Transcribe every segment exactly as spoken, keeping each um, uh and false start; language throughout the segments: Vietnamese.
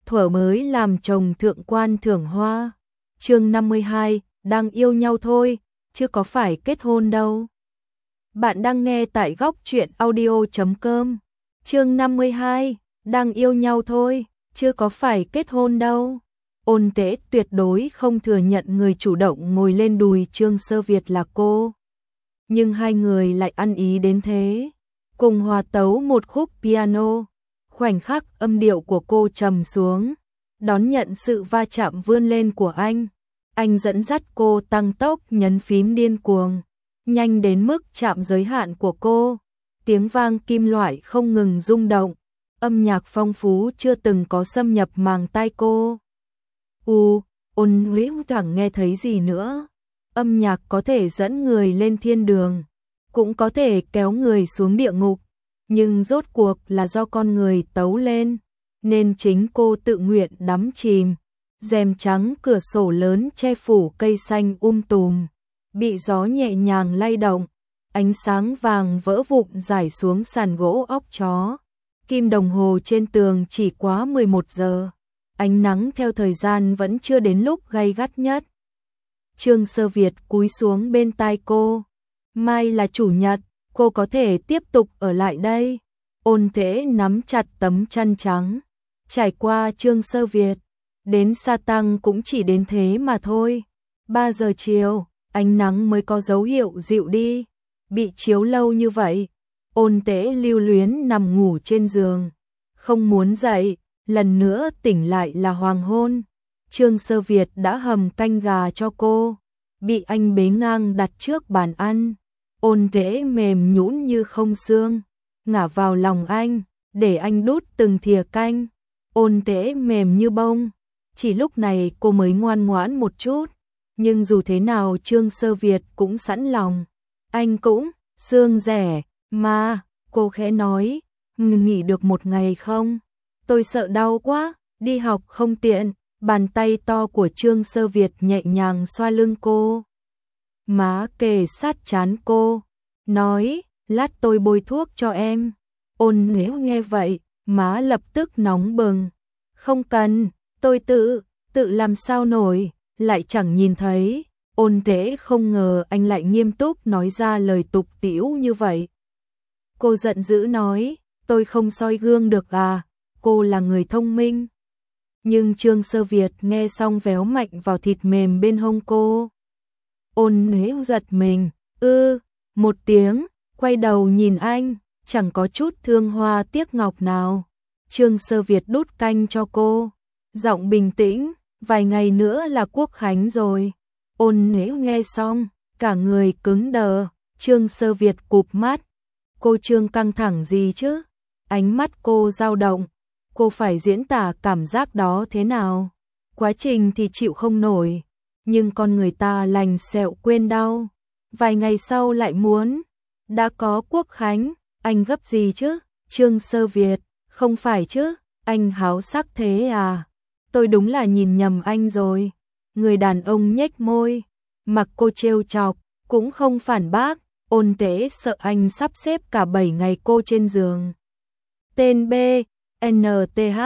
thuở mới làm chồng thượng quan thưởng hoa. Chương năm mươi hai, đang yêu nhau thôi, chứ có phải kết hôn đâu. Bạn đang nghe tại góc truyện audio chấm com. Chương năm mươi hai, đang yêu nhau thôi, chưa có phải kết hôn đâu. Ôn Tế tuyệt đối không thừa nhận người chủ động ngồi lên đùi Trương Sơ Việt là cô. Nhưng hai người lại ăn ý đến thế, cùng hòa tấu một khúc piano. Khoảnh khắc âm điệu của cô trầm xuống, đón nhận sự va chạm vươn lên của anh. Anh dẫn dắt cô tăng tốc nhấn phím điên cuồng, nhanh đến mức chạm giới hạn của cô. Tiếng vang kim loại không ngừng rung động, âm nhạc phong phú chưa từng có xâm nhập màng tai cô. U, Ôn Liễu chẳng nghe thấy gì nữa. Âm nhạc có thể dẫn người lên thiên đường, cũng có thể kéo người xuống địa ngục, nhưng rốt cuộc là do con người tấu lên, nên chính cô tự nguyện đắm chìm. Rèm trắng cửa sổ lớn che phủ cây xanh um tùm, bị gió nhẹ nhàng lay động, ánh sáng vàng vỡ vụn rải xuống sàn gỗ óc chó. Kim đồng hồ trên tường chỉ quá mười một giờ, ánh nắng theo thời gian vẫn chưa đến lúc gay gắt nhất. Trương Sơ Việt cúi xuống bên tai cô. Mai là chủ nhật, cô có thể tiếp tục ở lại đây. Ôn Thế nắm chặt tấm chăn trắng. Trải qua Trương Sơ Việt, đến Sa Tăng cũng chỉ đến thế mà thôi. Ba giờ chiều, ánh nắng mới có dấu hiệu dịu đi. Bị chiếu lâu như vậy, Ôn Tế lưu luyến nằm ngủ trên giường, không muốn dậy. Lần nữa tỉnh lại là hoàng hôn. Trương Sơ Việt đã hầm canh gà cho cô, bị anh bế ngang đặt trước bàn ăn. Ôn Tế mềm nhũn như không xương, ngả vào lòng anh, để anh đút từng thìa canh. Ôn Tế mềm như bông. Chỉ lúc này cô mới ngoan ngoãn một chút, nhưng dù thế nào Trương Sơ Việt cũng sẵn lòng. Anh cũng xương rẻ mà, cô khẽ nói, nghỉ được một ngày không? Tôi sợ đau quá, đi học không tiện. Bàn tay to của Trương Sơ Việt nhẹ nhàng xoa lưng cô, má kề sát trán cô, nói, lát tôi bôi thuốc cho em. Ôn Nếu nghe vậy, má lập tức nóng bừng. Không cần, tôi tự, tự làm sao nổi, lại chẳng nhìn thấy. Ôn Tế không ngờ anh lại nghiêm túc nói ra lời tục tĩu như vậy. Cô giận dữ nói, tôi không soi gương được à, cô là người thông minh. Nhưng Trương Sơ Việt nghe xong véo mạnh vào thịt mềm bên hông cô. Ôn Nếu giật mình, ư, một tiếng, quay đầu nhìn anh, chẳng có chút thương hoa tiếc ngọc nào. Trương Sơ Việt đút canh cho cô, giọng bình tĩnh, vài ngày nữa là Quốc Khánh rồi. Ôn Nếu nghe xong, cả người cứng đờ. Trương Sơ Việt cụp mắt, cô Trương căng thẳng gì chứ? Ánh mắt cô dao động. Cô phải diễn tả cảm giác đó thế nào? Quá trình thì chịu không nổi, nhưng con người ta lành sẹo quên đau. Vài ngày sau lại muốn. Đã có Quốc Khánh, anh gấp gì chứ? Trương Sơ Việt, không phải chứ, anh háo sắc thế à? Tôi đúng là nhìn nhầm anh rồi. Người đàn ông nhếch môi, mặc cô trêu chọc, cũng không phản bác. Ôn Tế sợ anh sắp xếp cả bảy ngày cô trên giường. Tên B N T H.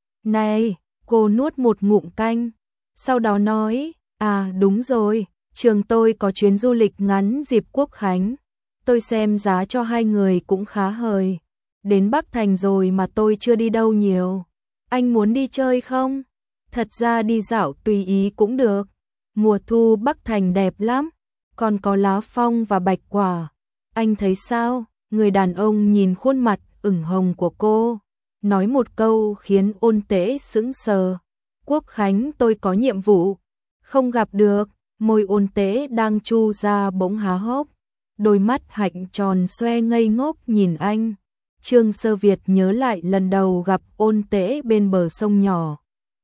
Này, cô nuốt một ngụm canh, sau đó nói, à đúng rồi, trường tôi có chuyến du lịch ngắn dịp Quốc Khánh. Tôi xem giá cho hai người cũng khá hời. Đến Bắc Thành rồi mà tôi chưa đi đâu nhiều. Anh muốn đi chơi không? Thật ra đi dạo tùy ý cũng được. Mùa thu Bắc Thành đẹp lắm, còn có lá phong và bạch quả. Anh thấy sao? Người đàn ông nhìn khuôn mặt ửng hồng của cô, nói một câu khiến Ôn Tế sững sờ. Quốc Khánh tôi có nhiệm vụ, không gặp được. Môi Ôn Tế đang chu ra bỗng há hốc, đôi mắt hạnh tròn xoe ngây ngốc nhìn anh. Trương Sơ Việt nhớ lại lần đầu gặp Ôn Tế bên bờ sông nhỏ.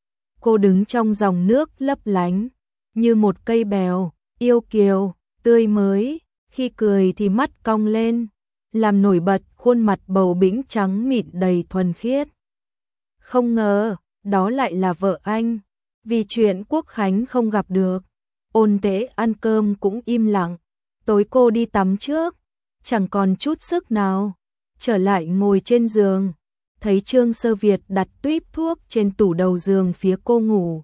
Cô đứng trong dòng nước lấp lánh, như một cây bèo, yêu kiều, tươi mới, khi cười thì mắt cong lên, làm nổi bật khuôn mặt bầu bĩnh trắng mịn đầy thuần khiết. Không ngờ, đó lại là vợ anh. Vì chuyện Quốc Khánh không gặp được, Ôn Tế ăn cơm cũng im lặng. Tối cô đi tắm trước, chẳng còn chút sức nào. Trở lại ngồi trên giường, thấy Trương Sơ Việt đặt tuýp thuốc trên tủ đầu giường phía cô ngủ.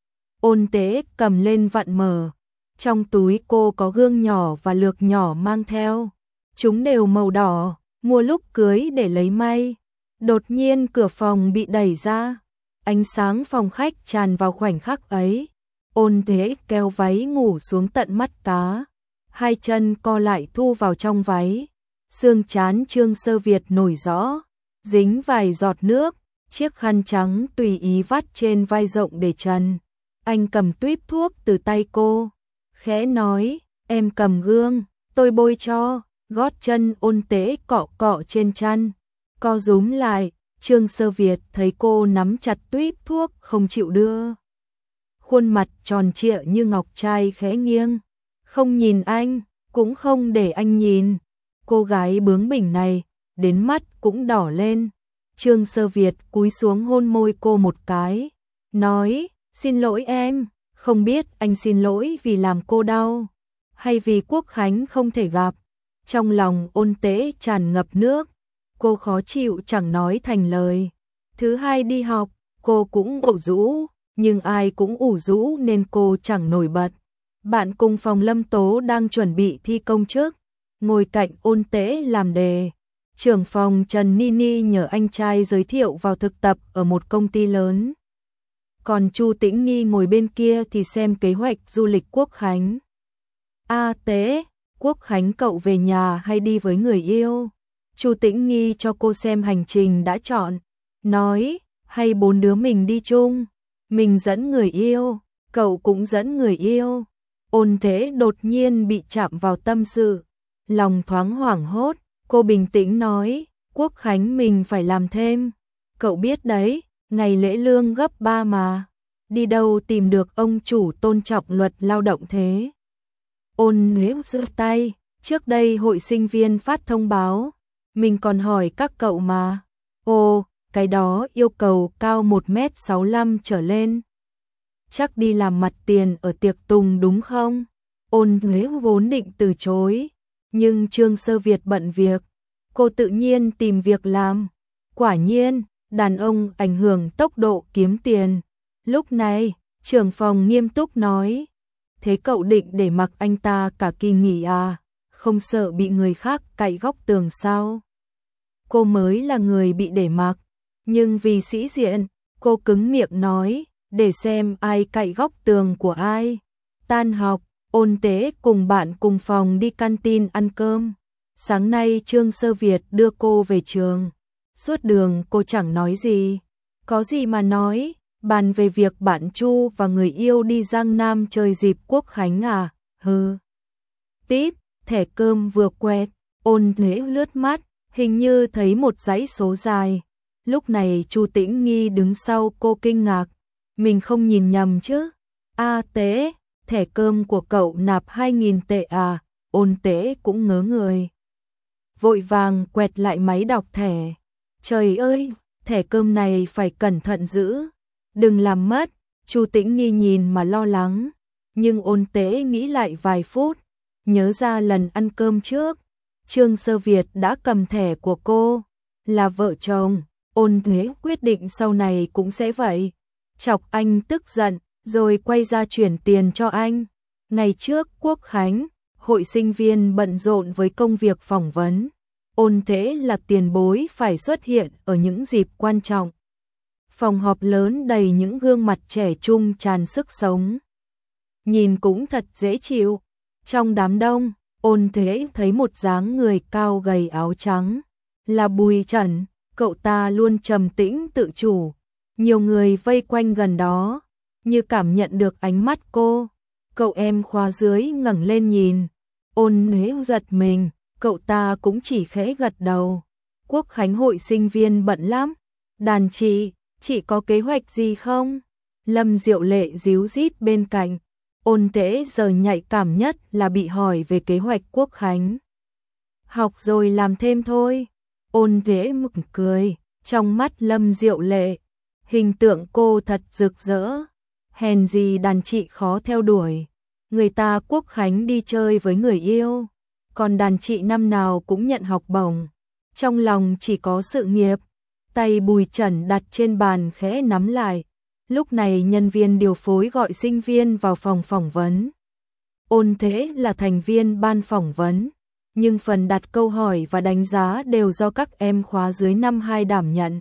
Ôn Tế cầm lên vặn mở. Trong túi cô có gương nhỏ và lược nhỏ mang theo. Chúng đều màu đỏ, mua lúc cưới để lấy may. Đột nhiên cửa phòng bị đẩy ra. Ánh sáng phòng khách tràn vào khoảnh khắc ấy. Ôn Tế kéo váy ngủ xuống tận mắt cá. Hai chân co lại thu vào trong váy. Xương trán Trương Sơ Việt nổi rõ. Dính vài giọt nước. Chiếc khăn trắng tùy ý vắt trên vai rộng để trần. Anh cầm tuýp thuốc từ tay cô. Khẽ nói, em cầm gương, tôi bôi cho. Gót chân Ôn Tế cọ cọ trên chăn. Co rúm lại, Trương Sơ Việt thấy cô nắm chặt tuýp thuốc không chịu đưa. Khuôn mặt tròn trịa như ngọc trai khẽ nghiêng. Không nhìn anh, cũng không để anh nhìn. Cô gái bướng bỉnh này, đến mắt cũng đỏ lên. Trương Sơ Việt cúi xuống hôn môi cô một cái. Nói, xin lỗi em, không biết anh xin lỗi vì làm cô đau. Hay vì Quốc Khánh không thể gặp. Trong lòng Ôn Tế tràn ngập nước. Cô khó chịu chẳng nói thành lời. Thứ hai đi học, cô cũng ủ rũ. Nhưng ai cũng ủ rũ nên cô chẳng nổi bật. Bạn cùng phòng Lâm Tố đang chuẩn bị thi công chức. Ngồi cạnh Ôn Tế làm đề. Trưởng phòng Trần Nini nhờ anh trai giới thiệu vào thực tập ở một công ty lớn. Còn Chu Tĩnh Nghi ngồi bên kia thì xem kế hoạch du lịch Quốc Khánh. A Tế, Quốc Khánh cậu về nhà hay đi với người yêu? Chu Tĩnh Nghi cho cô xem hành trình đã chọn. Nói, hay bốn đứa mình đi chung. Mình dẫn người yêu, cậu cũng dẫn người yêu. Ôn Tế đột nhiên bị chạm vào tâm sự. Lòng thoáng hoảng hốt, cô bình tĩnh nói, Quốc Khánh mình phải làm thêm. Cậu biết đấy, ngày lễ lương gấp ba mà. Đi đâu tìm được ông chủ tôn trọng luật lao động thế? Ôn Nếu giơ tay, trước đây hội sinh viên phát thông báo. Mình còn hỏi các cậu mà. Ồ, cái đó yêu cầu cao một mét sáu mươi lăm trở lên. Chắc đi làm mặt tiền ở tiệc tùng đúng không? Ôn Nếu vốn định từ chối. Nhưng Trương Sơ Việt bận việc. Cô tự nhiên tìm việc làm. Quả nhiên, đàn ông ảnh hưởng tốc độ kiếm tiền. Lúc này, trưởng phòng nghiêm túc nói. Thế cậu định để mặc anh ta cả kỳ nghỉ à? Không sợ bị người khác cạy góc tường sao? Cô mới là người bị để mặc. Nhưng vì sĩ diện, cô cứng miệng nói. Để xem ai cạy góc tường của ai. Tan học, Ôn Tế cùng bạn cùng phòng đi canteen ăn cơm. Sáng nay Trương Sơ Việt đưa cô về trường. Suốt đường cô chẳng nói gì. Có gì mà nói, bàn về việc bạn Chu và người yêu đi Giang Nam chơi dịp Quốc Khánh à, hừ. Tít, thẻ cơm vừa quẹt, Ôn Tế lướt mắt, hình như thấy một dãy số dài. Lúc này Chu Tĩnh Nghi đứng sau cô kinh ngạc. Mình không nhìn nhầm chứ? A Tế, thẻ cơm của cậu nạp hai nghìn tệ à? Ôn Tế cũng ngớ người. Vội vàng quẹt lại máy đọc thẻ. Trời ơi, thẻ cơm này phải cẩn thận giữ. Đừng làm mất. Chu Tĩnh Nghi nhìn mà lo lắng. Nhưng Ôn Tế nghĩ lại vài phút. Nhớ ra lần ăn cơm trước. Trương Sơ Việt đã cầm thẻ của cô. Là vợ chồng. Ôn Tế quyết định sau này cũng sẽ vậy. Chọc anh tức giận, rồi quay ra chuyển tiền cho anh. Ngày trước Quốc Khánh, hội sinh viên bận rộn với công việc phỏng vấn. Ôn Tế là tiền bối phải xuất hiện ở những dịp quan trọng. Phòng họp lớn đầy những gương mặt trẻ trung tràn sức sống. Nhìn cũng thật dễ chịu. Trong đám đông, Ôn Tế thấy một dáng người cao gầy áo trắng. Là Bùi Trần, cậu ta luôn trầm tĩnh tự chủ. Nhiều người vây quanh gần đó, như cảm nhận được ánh mắt cô. Cậu em khóa dưới ngẩng lên nhìn. Ôn Nếu giật mình, cậu ta cũng chỉ khẽ gật đầu. Quốc Khánh hội sinh viên bận lắm. Đàn chị, chị có kế hoạch gì không? Lâm Diệu Lệ díu dít bên cạnh. Ôn Tế giờ nhạy cảm nhất là bị hỏi về kế hoạch Quốc Khánh. Học rồi làm thêm thôi. Ôn Tế mỉm cười, trong mắt Lâm Diệu Lệ. Hình tượng cô thật rực rỡ. Hèn gì đàn chị khó theo đuổi. Người ta Quốc Khánh đi chơi với người yêu. Còn đàn chị năm nào cũng nhận học bổng. Trong lòng chỉ có sự nghiệp. tay Bùi Trần đặt trên bàn khẽ nắm lại. Lúc này nhân viên điều phối gọi sinh viên vào phòng phỏng vấn. Ôn Thế là thành viên ban phỏng vấn, nhưng phần đặt câu hỏi và đánh giá đều do các em khóa dưới năm hai đảm nhận.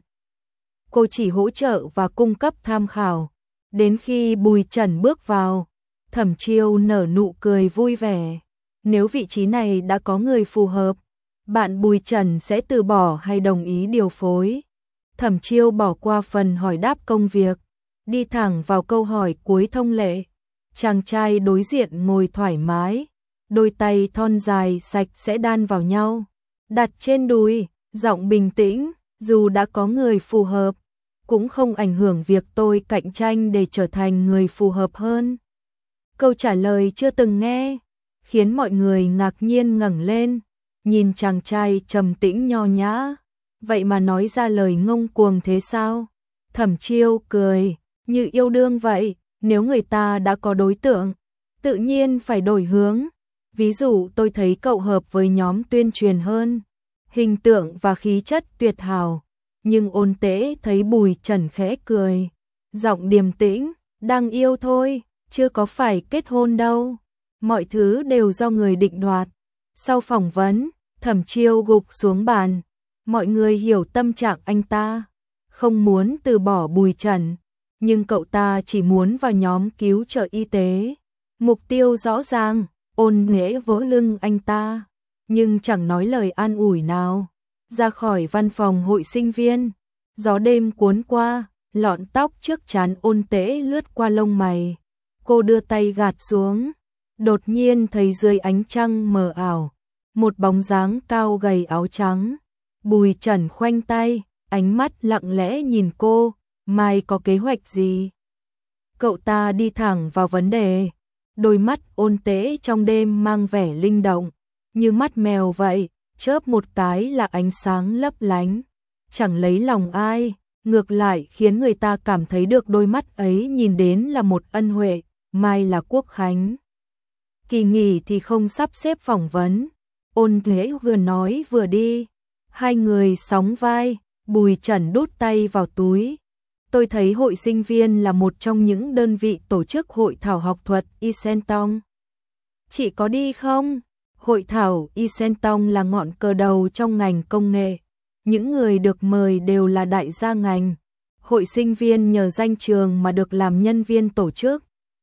Cô chỉ hỗ trợ và cung cấp tham khảo. Đến khi Bùi Trần bước vào, Thẩm Chiêu nở nụ cười vui vẻ. Nếu vị trí này đã có người phù hợp, bạn Bùi Trần sẽ từ bỏ hay đồng ý điều phối? Thẩm Chiêu bỏ qua phần hỏi đáp công việc, đi thẳng vào câu hỏi cuối thông lệ. Chàng trai đối diện ngồi thoải mái, đôi tay thon dài sạch sẽ đan vào nhau, đặt trên đùi, giọng bình tĩnh, dù đã có người phù hợp, cũng không ảnh hưởng việc tôi cạnh tranh để trở thành người phù hợp hơn. Câu trả lời chưa từng nghe, khiến mọi người ngạc nhiên ngẩng lên, nhìn chàng trai trầm tĩnh nho nhã, vậy mà nói ra lời ngông cuồng thế sao? Thẩm Chiêu cười, như yêu đương vậy, nếu người ta đã có đối tượng, tự nhiên phải đổi hướng. Ví dụ tôi thấy cậu hợp với nhóm tuyên truyền hơn, hình tượng và khí chất tuyệt hảo. Nhưng Ôn Tế thấy Bùi Trần khẽ cười, giọng điềm tĩnh, đang yêu thôi, chưa có phải kết hôn đâu. Mọi thứ đều do người định đoạt. Sau phỏng vấn, Thẩm Chiêu gục xuống bàn, mọi người hiểu tâm trạng anh ta, không muốn từ bỏ Bùi Trần, nhưng cậu ta chỉ muốn vào nhóm cứu trợ y tế. Mục tiêu rõ ràng, Ôn Nghệ vỗ lưng anh ta, nhưng chẳng nói lời an ủi nào. Ra khỏi văn phòng hội sinh viên, gió đêm cuốn qua, lọn tóc trước trán Ôn Tế lướt qua lông mày. Cô đưa tay gạt xuống, đột nhiên thấy dưới ánh trăng mờ ảo, một bóng dáng cao gầy áo trắng. Bùi Trần khoanh tay, ánh mắt lặng lẽ nhìn cô, mai có kế hoạch gì? Cậu ta đi thẳng vào vấn đề, đôi mắt Ôn Tế trong đêm mang vẻ linh động, như mắt mèo vậy, chớp một cái là ánh sáng lấp lánh, chẳng lấy lòng ai, ngược lại khiến người ta cảm thấy được đôi mắt ấy nhìn đến là một ân huệ. Mai là Quốc khánh, kỳ nghỉ thì không sắp xếp phỏng vấn. Ôn Thế vừa nói vừa đi, hai người sóng vai. Bùi Trần đút tay vào túi. Tôi thấy hội sinh viên là một trong những đơn vị tổ chức hội thảo học thuật Y Sen Tong. Chị có đi không? Hội thảo Y Sen Tong là ngọn cờ đầu trong ngành công nghệ. Những người được mời đều là đại gia ngành. Hội sinh viên nhờ danh trường mà được làm nhân viên tổ chức.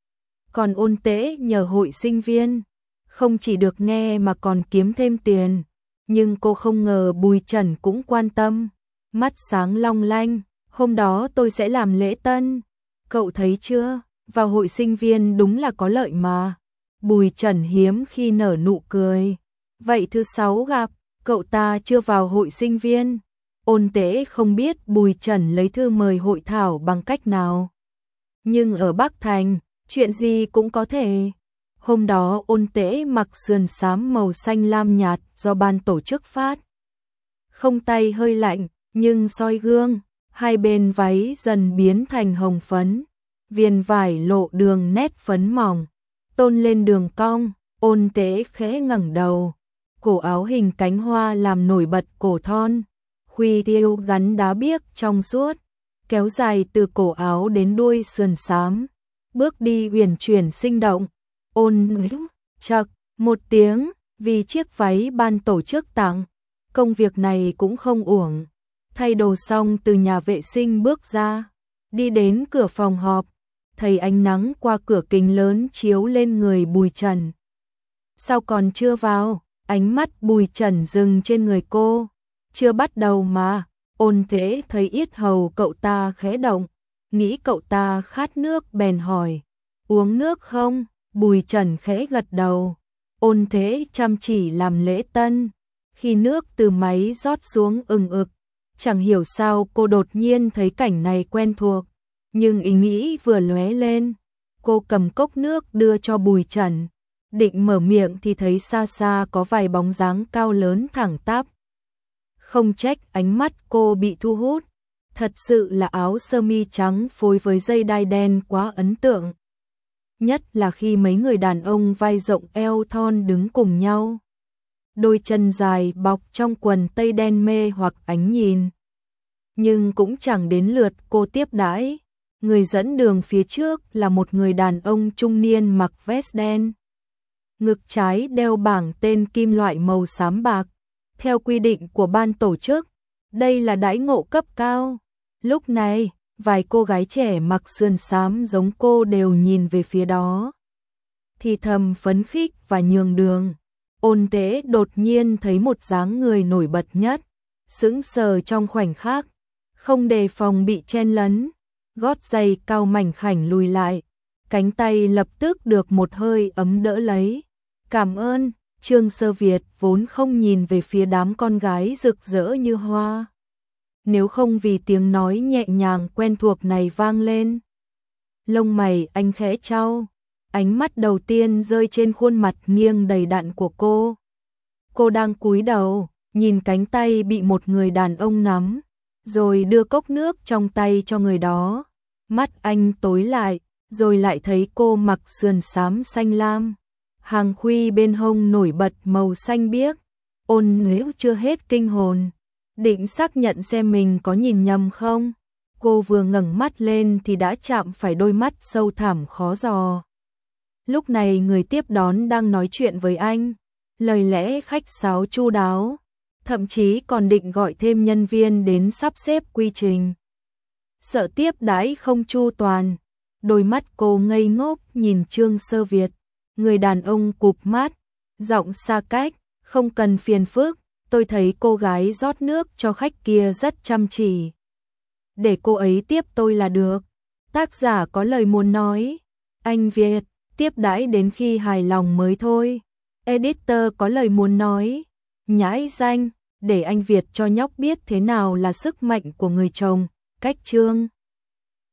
Còn Ôn Tế nhờ hội sinh viên, không chỉ được nghe mà còn kiếm thêm tiền. Nhưng cô không ngờ Bùi Trần cũng quan tâm. Mắt sáng long lanh, hôm đó tôi sẽ làm lễ tân. Cậu thấy chưa, vào hội sinh viên đúng là có lợi mà. Bùi Trần hiếm khi nở nụ cười. Vậy thứ sáu gặp, cậu ta chưa vào hội sinh viên. Ôn Tế không biết Bùi Trần lấy thư mời hội thảo bằng cách nào. Nhưng ở Bắc Thành, chuyện gì cũng có thể. Hôm đó Ôn Tế mặc sườn xám màu xanh lam nhạt do ban tổ chức phát. Không tay hơi lạnh, nhưng soi gương, hai bên váy dần biến thành hồng phấn. Viền vải lộ đường nét phấn mỏng, tôn lên đường cong. Ôn Tế khẽ ngẩng đầu, cổ áo hình cánh hoa làm nổi bật cổ thon. Khuy tiêu gắn đá biếc trong suốt, kéo dài từ cổ áo đến đuôi sườn xám. Bước đi uyển chuyển sinh động. Ôn chậc một tiếng vì chiếc váy ban tổ chức tặng. Công việc này cũng không uổng. Thay đồ xong từ nhà vệ sinh bước ra, đi đến cửa phòng họp, thấy ánh nắng qua cửa kính lớn chiếu lên người Bùi Trần. Sao còn chưa vào? Ánh mắt Bùi Trần dừng trên người cô. Chưa bắt đầu mà. Ôn Thế thấy yết hầu cậu ta khẽ động, nghĩ cậu ta khát nước bèn hỏi, uống nước không? Bùi Trần khẽ gật đầu. Ôn Thế chăm chỉ làm lễ tân, khi nước từ máy rót xuống ừng ực, chẳng hiểu sao cô đột nhiên thấy cảnh này quen thuộc, nhưng ý nghĩ vừa lóe lên, cô cầm cốc nước đưa cho Bùi Trần, định mở miệng thì thấy xa xa có vài bóng dáng cao lớn thẳng tắp. Không trách ánh mắt cô bị thu hút, thật sự là áo sơ mi trắng phối với dây đai đen quá ấn tượng. Nhất là khi mấy người đàn ông vai rộng eo thon đứng cùng nhau. Đôi chân dài bọc trong quần tây đen mê hoặc ánh nhìn. nhưng cũng chẳng đến lượt cô tiếp đãi. Người dẫn đường phía trước là một người đàn ông trung niên mặc vest đen. Ngực trái đeo bảng tên kim loại màu xám bạc. Theo quy định của ban tổ chức, đây là đãi ngộ cấp cao. Lúc này, vài cô gái trẻ mặc sườn xám giống cô đều nhìn về phía đó. Thì thầm phấn khích và nhường đường. Ôn Tế đột nhiên thấy một dáng người nổi bật nhất, sững sờ trong khoảnh khắc, không đề phòng bị chen lấn, gót giày cao mảnh khảnh lùi lại, cánh tay lập tức được một hơi ấm đỡ lấy. Cảm ơn. Trương Sơ Việt vốn không nhìn về phía đám con gái rực rỡ như hoa. Nếu không vì tiếng nói nhẹ nhàng quen thuộc này vang lên. Lông mày anh khẽ chau, ánh mắt đầu tiên rơi trên khuôn mặt nghiêng đầy đặn của cô. Cô đang cúi đầu, nhìn cánh tay bị một người đàn ông nắm, rồi đưa cốc nước trong tay cho người đó. Mắt anh tối lại, rồi lại thấy cô mặc sườn xám xanh lam. Hàng khuy bên hông nổi bật màu xanh biếc. Ôn nếu chưa hết kinh hồn, định xác nhận xem mình có nhìn nhầm không. Cô vừa ngẩng mắt lên thì đã chạm phải đôi mắt sâu thẳm khó dò. Lúc này người tiếp đón đang nói chuyện với anh, lời lẽ khách sáo chu đáo, thậm chí còn định gọi thêm nhân viên đến sắp xếp quy trình. Sợ tiếp đãi không chu toàn, đôi mắt cô ngây ngốc nhìn Trương Sơ Việt. Người đàn ông cụp mắt, giọng xa cách, không cần phiền phức, tôi thấy cô gái rót nước cho khách kia rất chăm chỉ. Để cô ấy tiếp tôi là được. Tác giả có lời muốn nói. Anh Việt, tiếp đãi đến khi hài lòng mới thôi. Editor có lời muốn nói. Nhãi danh, để anh Việt cho nhóc biết thế nào là sức mạnh của người chồng. Cách chương.